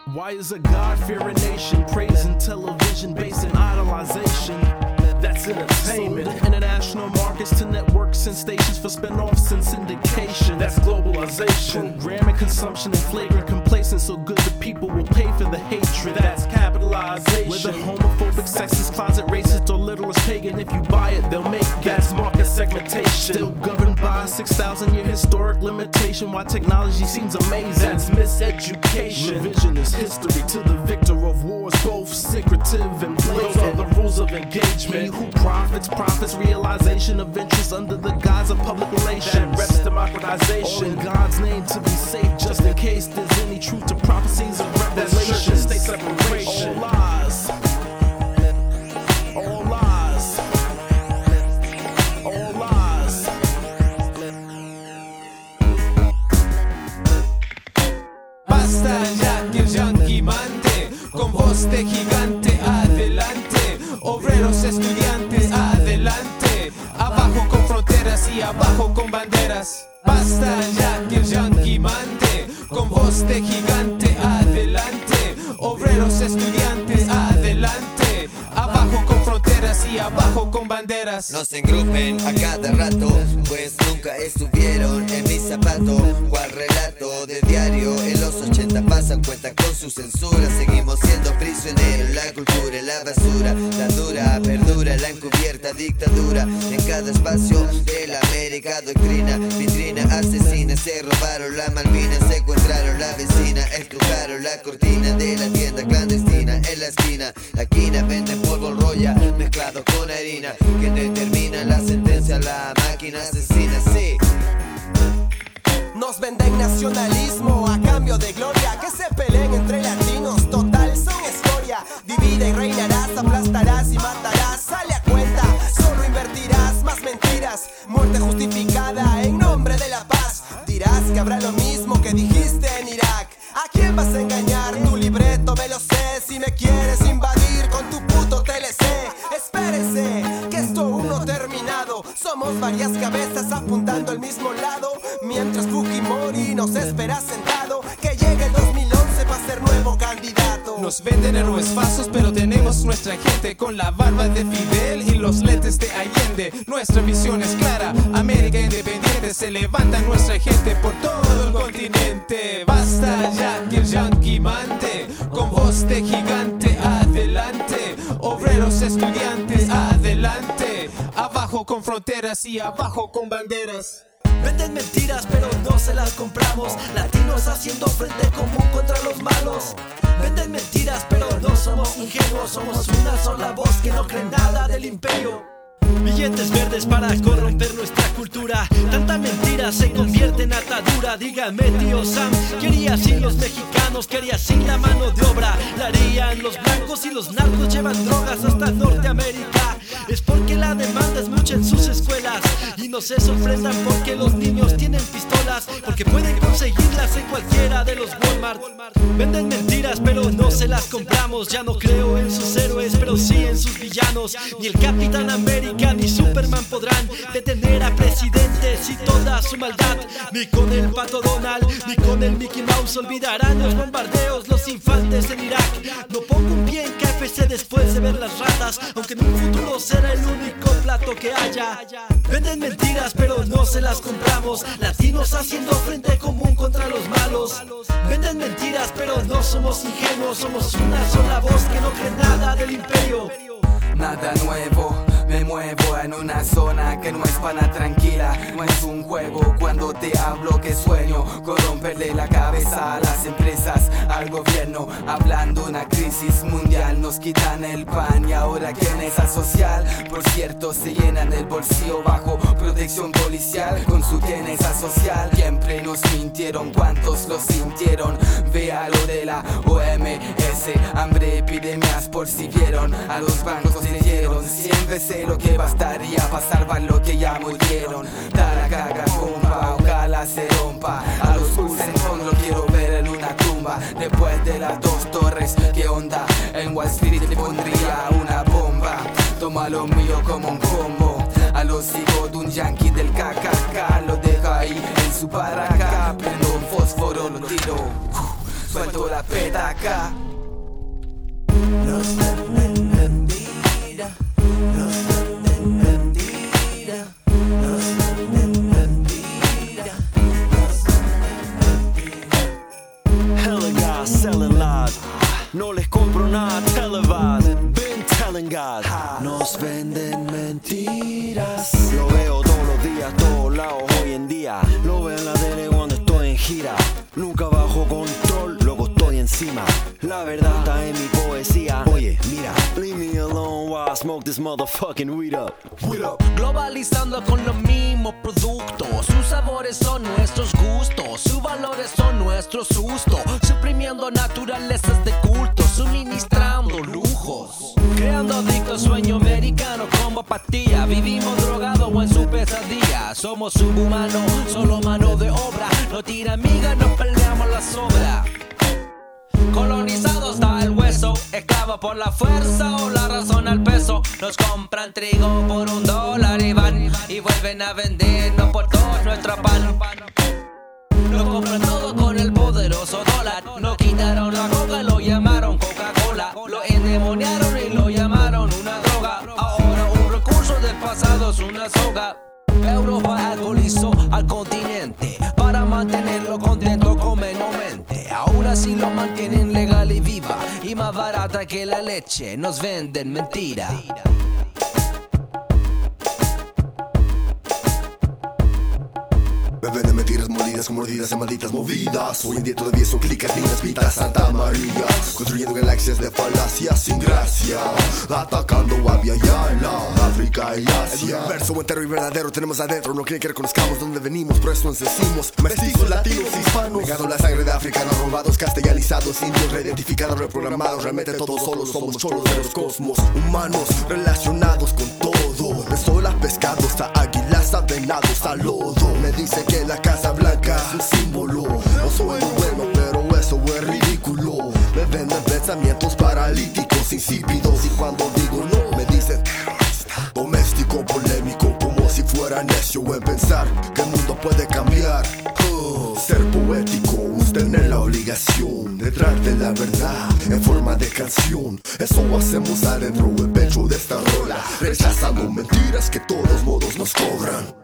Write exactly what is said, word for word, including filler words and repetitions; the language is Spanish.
Why is a God-fearing nation praising television based in idolization? That's entertainment. Sold to international markets to networks and stations for spin-offs and syndication. That's globalization. Programming consumption and flagrant complacence so good the people will pay for the hatred. That's capitalization. Whether homophobic, sexist, closet racist, or literalist pagan, if you buy it, they'll make it. That's market segmentation. Still governed by a six thousand year historic limitation. Why technology seems amazing. That's miseducation. Revisionist history to the victor of wars, both secretive and blatant. Those are the rules of engagement. He who profits, profits, realization of interest under the guise of public relations. That reps democratization. All in God's name to be safe, just in case there's any truth to prophecies of revelation. State separation. All lies. All lies. All lies. Basta ya que el yankee mande con voz de gigante adelante. Obreros, estudiantes, adelante. Abajo con fronteras y abajo con banderas. Basta ya que el yankee mande con voz de gigante adelante. Obreros, estudiantes, adelante. Abajo con fronteras y abajo con banderas. No se engrupen a cada rato, pues nunca estuvieron en mis zapatos. Cual relato de diario en los ochenta pasan cuenta con su censura. Seguimos siendo prisioneros, la cultura es la basura. La dura perdura, la encubierta dictadura. En cada espacio de la América doctrina, vitrina asesina. Se robaron la Malvinas, secuestraron la vecina, estrujaron la cortina de la tienda clandestina. En la esquina, la quina venden polvo roya mezclado con harina, que determina la sentencia, la máquina asesina, sí. Nos venden nacionalismo a cambio de gloria. Que se peleen entre latinos, total son escoria. Divide y reinarás, aplastarás y matarás. Sale a cuenta, solo invertirás más mentiras. Muerte justificada en nombre de la paz. Dirás que habrá lo mismo que dijiste en Irak. ¿A quién vas a engañar? Tu libreto me lo sé. Si me quieres invadir con tu puto T L C, espérese, que esto aún no ha terminado. Somos varias cabezas apuntando al mismo lado, mientras Fujimori nos espera sentado. Que llegue el dos mil once para ser nuevo candidato. Nos venden héroes falsos, pero tenemos nuestra gente con la barba de Fidel y los lentes de Allende. Nuestra visión es clara, América independiente. Se levanta nuestra gente por todo el continente. Basta ya que el yankee mande con voz de gigante adelante. Obreros, estudiantes, adelante. Abajo con fronteras y abajo con banderas. Venden mentiras pero no se las compramos. Latinos haciendo frente común contra los malos. Venden mentiras pero no somos ingenuos. Somos una sola voz que no cree nada del imperio. Billetes verdes para corromper nuestra cultura. Tanta mentira se convierte en atadura. Dígame, tío Sam, quería sin los mexicanos, quería sin la mano de obra. La harían los blancos y los narcos llevan drogas hasta Norteamérica. Es porque la demanda es mucha en sus escuelas y no se sorprendan porque los niños tienen pistolas, porque pueden conseguirlas en cualquiera de los Walmart. Venden mentiras pero no se las compramos. Ya no creo en sus héroes pero sí en sus villanos. Ni el Capitán América ni Superman podrán detener a presidentes y toda su maldad. Ni con el Pato Donald ni con el Mickey Mouse olvidarán los bombardeos, los infantes en Irak. No pongo un pie en K F C después de ver las ratas, aunque en un futuro será el único plato que haya. Venden mentiras pero no se las compramos. Latinos haciendo frente común contra los malos. Venden mentiras pero no somos ingenuos. Somos una sola voz que no cree nada del imperio. Nada nuevo, me muevo en una zona que no es pana tranquila. No es un juego cuando te hablo que sueño con romperle la cabeza a las empresas, al gobierno. Hablando una crisis mundial, nos quitan el pan y ahora quién es asocial. Por cierto, se llenan el bolsillo bajo protección policial con su quién es asocial. Siempre nos mintieron, ¿cuántos lo sintieron? Vea lo de la O M S, hambre, epidemias por si vieron. A los bancos leyeron cien veces lo que bastaría para salvar lo que ya murieron. Da la caga, compa, ojalá se rompa. A los Bulls en fondo quiero ver en una tumba. Después de las dos torres, ¿qué onda? En Wall Street le pondría una bomba. Toma lo mío como un combo. A los hijos de un yankee del K K K lo deja ahí en su paraca. Prendo un fósforo, lo tiro. suelto la petaca. Nos venden mentira, nos venden mentira, nos venden mentira, nos venden mentira. Hella guys selling lies. No les compro nada televised. Been telling guys. Nos venden mentiras. Lo veo todos los días, todos lados hoy en día. Lo veo en la tele cuando estoy en gira. Nunca bajo control, luego estoy encima. La verdad está en mi poesía. Oye, mira, leave me alone while I smoke this motherfucking weed up. Weed up. Globalizando con los mismos productos. Sus sabores son nuestros gustos, sus valores son nuestro susto. Suprimiendo naturalezas de culto, suministrando lujos. Creando adictos sueño americano como pastilla. Vivimos drogados o en su pesadilla. Somos subhumanos, solo mano de obra. No tira migas, no peleamos la sobra. Colonizados da el hueso, esclavos por la fuerza o la razón al peso. Nos compran trigo por un dólar y van y vuelven a vendernos por todo nuestro pan. Lo compran todo con el poderoso dólar. Nos quitaron la coca, lo llamaron Coca-Cola. Lo endemoniaron y lo llamaron una droga. Ahora un recurso del pasado es una soga. Europa alcoholizó al continente para mantenerlo contento con menos mente. Aún así lo mantienen legal y viva y más barata que la leche. Nos venden mentira. Me venden mentiras molidas con mordidas en malditas movidas. Hoy en día todavía son clicas, niñas, pitas, Santa María. Construyendo galaxias de falacias sin gracia. Atacando a Viayana, África y Asia. El universo entero y verdadero tenemos adentro. No quieren que reconozcamos dónde venimos, por eso nos decimos mestizos, latinos, hispanos. Negado la sangre de africanos, robados, castellanizados, indios, reidentificados, reprogramados. Realmente todos solos somos cholos de los cosmos. Humanos relacionados con todo. De sol a pescados, a águilas, a venados, a lodo. Me dice que la Casa Blanca es un símbolo. No soy muy bueno, pero eso es ridículo. Me venden pensamientos paralíticos, insípidos. Y cuando digo no, me dicen terrorista. Doméstico, polémico, como si fuera necio en pensar que el mundo puede cambiar. Oh, ser poético, usted tiene la obligación de traerte la verdad en forma de canción. Eso hacemos adentro del pecho de esta rola, rechazando mentiras que todos modos nos cobran.